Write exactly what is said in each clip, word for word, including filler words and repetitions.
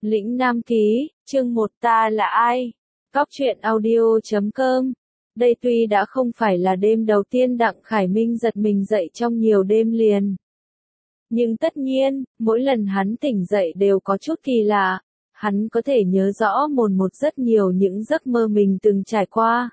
Lĩnh Nam Ký, chương một ta là ai? Góc truyện audio chấm com. Đây tuy đã không phải là đêm đầu tiên Đặng Khải Minh giật mình dậy trong nhiều đêm liền. Nhưng tất nhiên, mỗi lần hắn tỉnh dậy đều có chút kỳ lạ. Hắn có thể nhớ rõ mồn một rất nhiều những giấc mơ mình từng trải qua.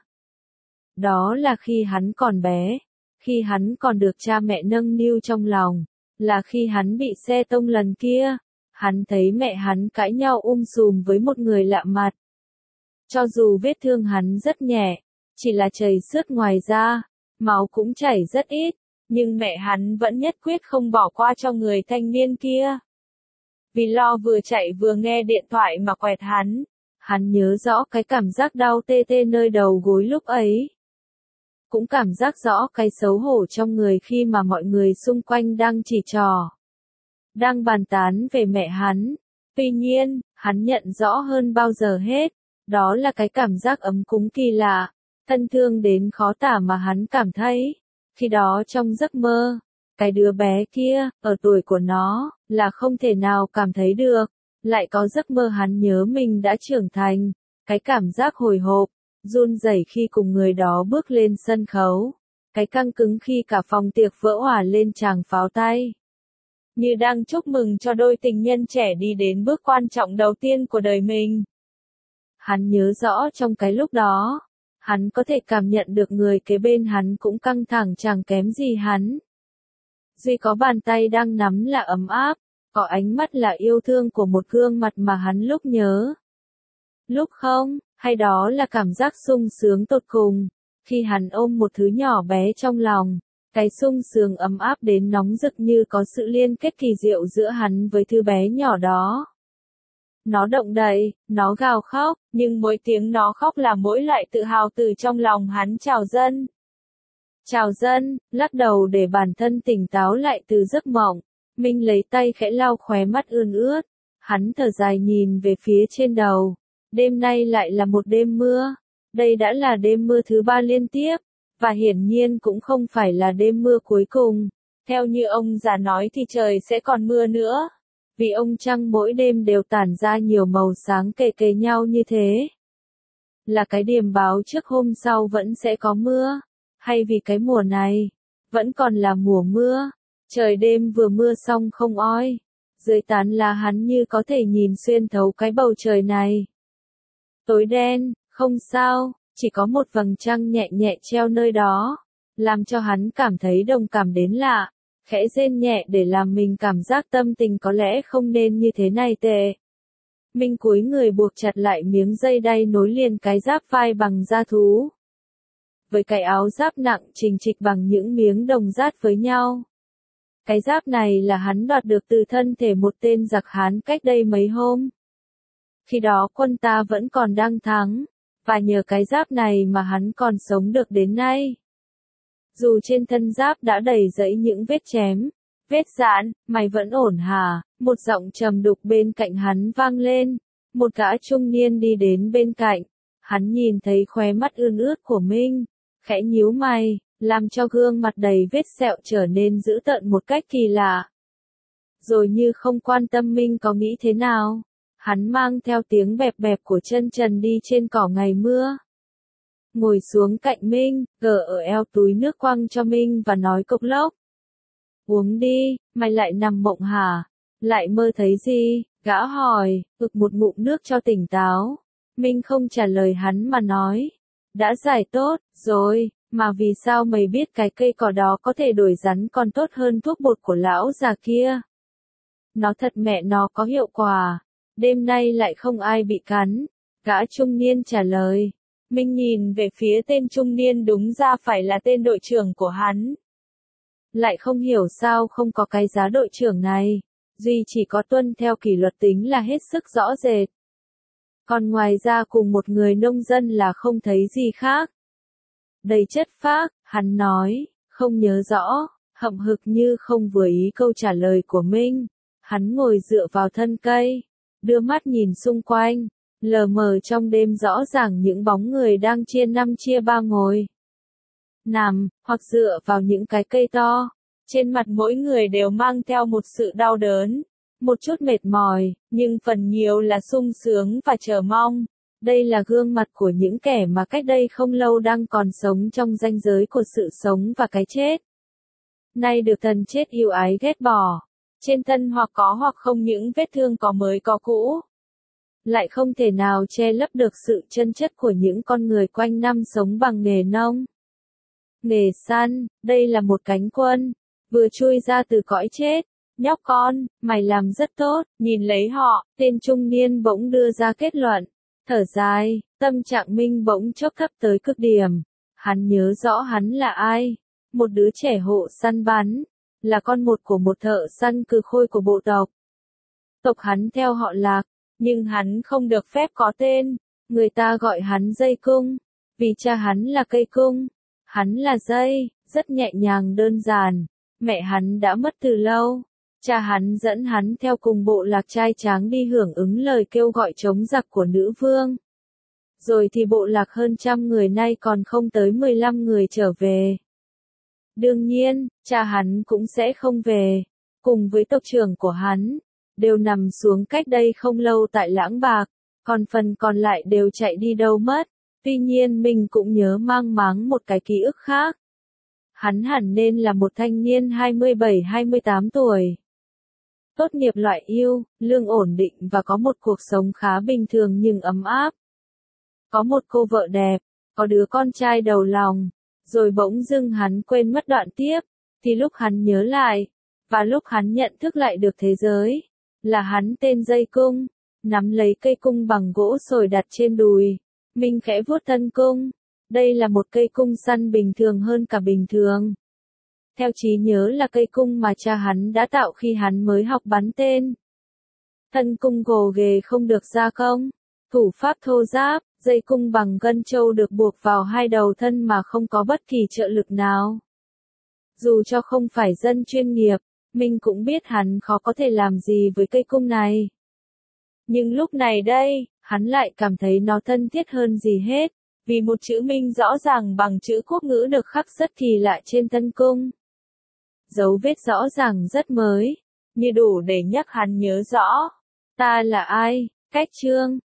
Đó là khi hắn còn bé, khi hắn còn được cha mẹ nâng niu trong lòng, là khi hắn bị xe tông lần kia. Hắn thấy mẹ hắn cãi nhau um sùm với một người lạ mặt. Cho dù vết thương hắn rất nhẹ, chỉ là chảy xước ngoài da, máu cũng chảy rất ít, nhưng mẹ hắn vẫn nhất quyết không bỏ qua cho người thanh niên kia. Vì lo vừa chạy vừa nghe điện thoại mà quẹt hắn, hắn nhớ rõ cái cảm giác đau tê tê nơi đầu gối lúc ấy. Cũng cảm giác rõ cái xấu hổ trong người khi mà mọi người xung quanh đang chỉ trò, đang bàn tán về mẹ hắn. Tuy nhiên, hắn nhận rõ hơn bao giờ hết, đó là cái cảm giác ấm cúng kỳ lạ, thân thương đến khó tả mà hắn cảm thấy. Khi đó trong giấc mơ, cái đứa bé kia, ở tuổi của nó, là không thể nào cảm thấy được. Lại có giấc mơ hắn nhớ mình đã trưởng thành, cái cảm giác hồi hộp, run rẩy khi cùng người đó bước lên sân khấu, cái căng cứng khi cả phòng tiệc vỡ òa lên tràng pháo tay. Như đang chúc mừng cho đôi tình nhân trẻ đi đến bước quan trọng đầu tiên của đời mình. Hắn nhớ rõ trong cái lúc đó, hắn có thể cảm nhận được người kế bên hắn cũng căng thẳng chẳng kém gì hắn. Duy có bàn tay đang nắm là ấm áp, có ánh mắt là yêu thương của một gương mặt mà hắn lúc nhớ. Lúc không, hay đó là cảm giác sung sướng tột cùng, khi hắn ôm một thứ nhỏ bé trong lòng. Cái sung sướng ấm áp đến nóng rực như có sự liên kết kỳ diệu giữa hắn với thứ bé nhỏ đó. Nó động đậy, nó gào khóc, nhưng mỗi tiếng nó khóc là mỗi loại tự hào từ trong lòng hắn trào dâng. Trào dâng, lắc đầu để bản thân tỉnh táo lại từ giấc mộng. Minh lấy tay khẽ lau khóe mắt ươn ướt. Hắn thở dài nhìn về phía trên đầu. Đêm nay lại là một đêm mưa. Đây đã là đêm mưa thứ ba liên tiếp. Và hiển nhiên cũng không phải là đêm mưa cuối cùng. Theo như ông già nói thì trời sẽ còn mưa nữa. Vì ông trăng mỗi đêm đều tản ra nhiều màu sáng kề kề nhau như thế. Là cái điềm báo trước hôm sau vẫn sẽ có mưa. Hay vì cái mùa này vẫn còn là mùa mưa. Trời đêm vừa mưa xong không oi. Dưới tán lá hắn như có thể nhìn xuyên thấu cái bầu trời này. Tối đen, không sao. Chỉ có một vầng trăng nhẹ nhẹ treo nơi đó, làm cho hắn cảm thấy đồng cảm đến lạ, khẽ rên nhẹ để làm mình cảm giác tâm tình có lẽ không nên như thế này tệ. Minh cúi người buộc chặt lại miếng dây đai nối liền cái giáp vai bằng da thú. Với cái áo giáp nặng trình trịch bằng những miếng đồng dát với nhau. Cái giáp này là hắn đoạt được từ thân thể một tên giặc Hán cách đây mấy hôm. Khi đó quân ta vẫn còn đang thắng. Và nhờ cái giáp này mà hắn còn sống được đến nay. Dù trên thân giáp đã đầy rẫy những vết chém, vết rạn, mày vẫn ổn hả? Một giọng trầm đục bên cạnh hắn vang lên. Một gã trung niên đi đến bên cạnh. Hắn nhìn thấy khóe mắt ươn ướt của Minh, khẽ nhíu mày, làm cho gương mặt đầy vết sẹo trở nên dữ tợn một cách kỳ lạ. Rồi như không quan tâm Minh có nghĩ thế nào. Hắn mang theo tiếng bẹp bẹp của chân trần đi trên cỏ ngày mưa. Ngồi xuống cạnh Minh, gỡ ở eo túi nước quăng cho Minh và nói cộc lốc. Uống đi, mày lại nằm mộng hả? Lại mơ thấy gì? Gã hỏi, ực một ngụm nước cho tỉnh táo. Minh không trả lời hắn mà nói. Đã giải tốt, rồi, mà vì sao mày biết cái cây cỏ đó có thể đổi rắn còn tốt hơn thuốc bột của lão già kia? Nó thật mẹ nó có hiệu quả. Đêm nay lại không ai bị cắn. Gã trung niên trả lời. Minh nhìn về phía tên trung niên đúng ra phải là tên đội trưởng của hắn. Lại không hiểu sao không có cái giá đội trưởng này. Duy chỉ có tuân theo kỷ luật tính là hết sức rõ rệt. Còn ngoài ra cùng một người nông dân là không thấy gì khác. Đầy chất phác, hắn nói, không nhớ rõ, hậm hực như không vừa ý câu trả lời của Minh. Hắn ngồi dựa vào thân cây. Đưa mắt nhìn xung quanh, lờ mờ trong đêm rõ ràng những bóng người đang chia năm chia ba ngồi. Nằm, hoặc dựa vào những cái cây to. Trên mặt mỗi người đều mang theo một sự đau đớn. một chút mệt mỏi, nhưng phần nhiều là sung sướng và chờ mong. Đây là gương mặt của những kẻ mà cách đây không lâu đang còn sống trong ranh giới của sự sống và cái chết. Nay được thần chết yêu ái ghét bỏ. Trên thân hoặc có hoặc không những vết thương có mới có cũ. Lại không thể nào che lấp được sự chân chất của những con người quanh năm sống bằng nghề nông. Nghề săn, đây là một cánh quân, vừa chui ra từ cõi chết. Nhóc con, mày làm rất tốt, nhìn lấy họ, tên trung niên bỗng đưa ra kết luận. Thở dài, tâm trạng Minh bỗng chốc thấp tới cực điểm. Hắn nhớ rõ hắn là ai. Một đứa trẻ hộ săn bắn, là con một của một thợ săn cừ khôi của bộ tộc. Tộc hắn theo họ Lạc, nhưng hắn không được phép có tên, người ta gọi hắn Dây Cung, vì cha hắn là cây cung, hắn là dây, rất nhẹ nhàng đơn giản, mẹ hắn đã mất từ lâu. Cha hắn dẫn hắn theo cùng bộ lạc trai tráng đi hưởng ứng lời kêu gọi chống giặc của nữ vương. Rồi thì bộ lạc hơn trăm người nay còn không tới mười lăm người trở về. Đương nhiên, cha hắn cũng sẽ không về, cùng với tộc trưởng của hắn, đều nằm xuống cách đây không lâu tại Lãng Bạc, còn phần còn lại đều chạy đi đâu mất. Tuy nhiên mình cũng nhớ mang máng một cái ký ức khác. Hắn hẳn nên là một thanh niên hai mươi bảy hai mươi tám tuổi. Tốt nghiệp loại yêu, lương ổn định và có một cuộc sống khá bình thường nhưng ấm áp. Có một cô vợ đẹp, có đứa con trai đầu lòng. Rồi bỗng dưng hắn quên mất đoạn tiếp, thì lúc hắn nhớ lại, và lúc hắn nhận thức lại được thế giới, là hắn tên Dây Cung, nắm lấy cây cung bằng gỗ sồi đặt trên đùi, mình khẽ vuốt thân cung, đây là một cây cung săn bình thường hơn cả bình thường. Theo trí nhớ là cây cung mà cha hắn đã tạo khi hắn mới học bắn tên. Thân cung gồ ghề không được gia công, thủ pháp thô ráp. Dây cung bằng gân trâu được buộc vào hai đầu thân mà không có bất kỳ trợ lực nào. Dù cho không phải dân chuyên nghiệp, mình cũng biết hắn khó có thể làm gì với cây cung này. Nhưng lúc này đây, hắn lại cảm thấy nó thân thiết hơn gì hết, vì một chữ Minh rõ ràng bằng chữ quốc ngữ được khắc rất kỳ lạ trên thân cung. Dấu vết rõ ràng rất mới, như đủ để nhắc hắn nhớ rõ. Ta là ai? Cách chương